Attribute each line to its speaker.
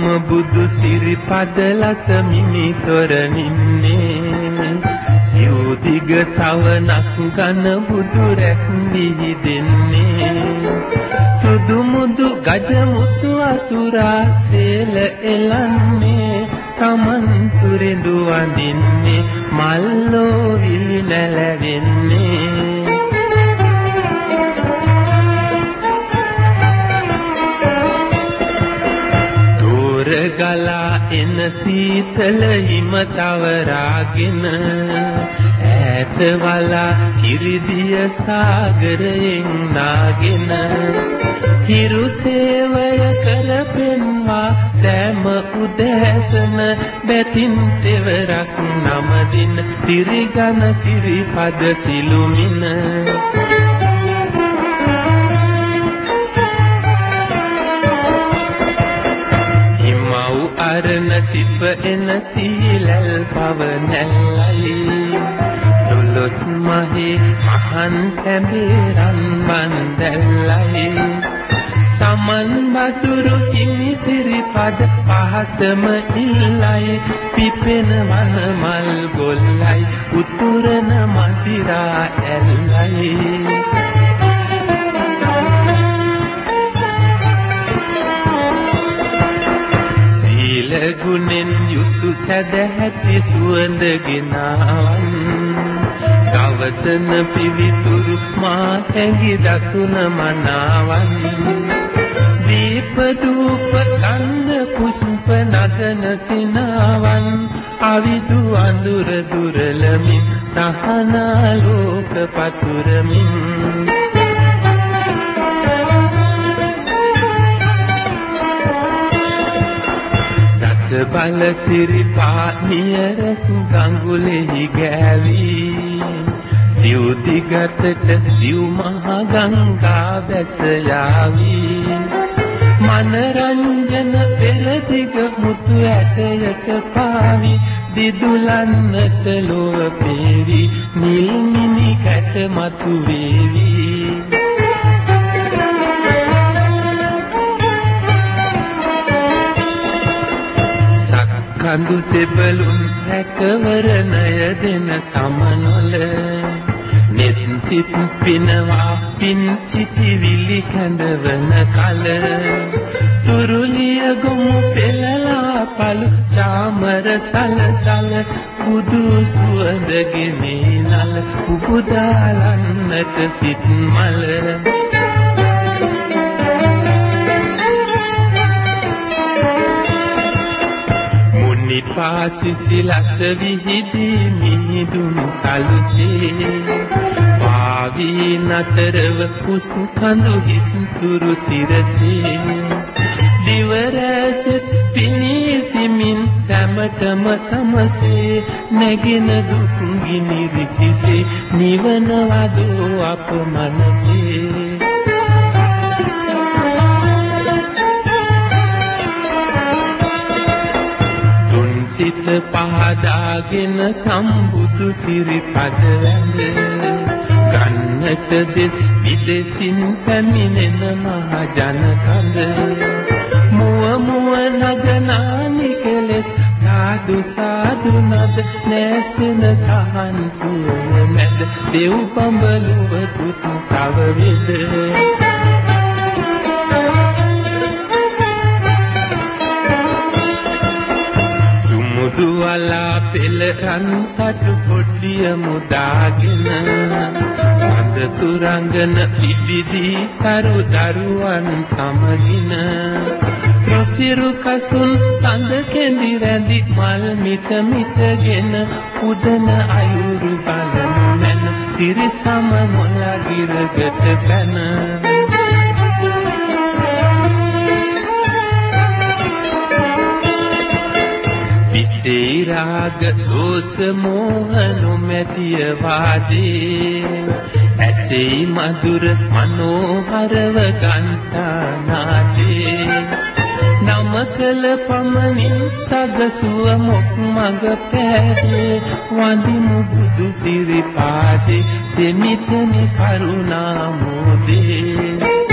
Speaker 1: බුදු සිරිපද ලස මිනි තොරනින්නේ සිව්දිග සවනක් ගන බුදු රැස් විහිදෙන්නේ සුදු මුදු ගජ මුතු අතුරා සේල එලන්නේ සමන් සුරිඳු වඳින්නේ මල්ලෝ විලි නැලවෙන්නේ ගලා එන සීතල හිම තවරාගෙන ඈත වලා කිරිදිය සාගරයෙන් නාගෙන හිරු සේවය කරපෙන්වා සෑම උදෑසන බැතින් තෙවරක් නමදින සිරිගන සිරිපද සිළුමින අරණ සිප එන සීලල් පවනැල්ලයි දොළොස් මහේ මහන් කැඹිරන් වන්දැල්ලයි සමන් බතුරු හිමි සිරිපද පහසම ඉල්ලයි පිපෙන වන මල් ගොල්ලයි උතුරන මදිරා ඇල්ලයි ගුණෙන් යුතු සැදැහැති සුවඳ ගෙනාවන් දවසන පිවිතුරු මා හැඟි දසුන මනාවන් දීප දූප කන්ද පුෂ්ප නගන සිනාවන් අවිදු අඳුර දුරලමින් සහනාලෝක පතුරමින් බල සිරිපා නියරස් ගඟුලෙහි ගෑවී සිව්දිගතට සිව් මහ ගංගා බැස යාවී මනරංජන පෙරදිග මුතු ඇටයට පාවි දිදුලන්නට ලොව පෙවි නිල් මිනි කැට මතු වේවි කඳු සෙබළුන් රැකවරණය දෙන සමනොල නෙත් සිත් පිනවා පින් සිටිවිලි කැඳවන කල තුරුලිය ගොමු පෙළලා පළු චාමර සලසල බුදු සුවඳ ගෙනනල උපුදාලන්නට සිත් මල නිපාසිසිලස විහිදී මිහිදුම් සලුසේ පාවී නතරව කුස් කඳු හිස් තුරු සිරසේ දිවරසත් පිනිසිමින් සැමටම සමසේ නැගෙන දුක් ගිනි රිසිසේ නිවන වදෝ අප මනසේ සිත පහදාගෙන සම්බුදු සිරිපද වැඳ ගන්නට දෙස් විදෙසින් පැමිණෙන මහ ජන කඳ මුව මුව නගනානි කෙලෙස් සාදු සාදු නද නැසෙන සහන් සුව මැද දෙව් පඹලුව පුත් තව වෙද දුවලා පෙළ රන් කටු පොඩ්ඩිය මුදාගෙන සඳ සුරංගන පිබිදී කරු දරුවන් සමගින රොසිරු කසුන් සඳ කෙඳි රැඳි මල් මිට මිටගෙන උදන අයුරු බලන නැන සිරි සම මොළ ගිරගට පැන විසේ රාග දෝෂ මෝහ නොමැතිය වාජේ ඇසෙයි මధుර මනෝහරව ගන්තා නාදේ නමකල පමණින් සගසුව මොක් මඟ පෑදේ වඳිමු බුදු සිරිපාදේ දෙමිතනි කරුණා මොදේ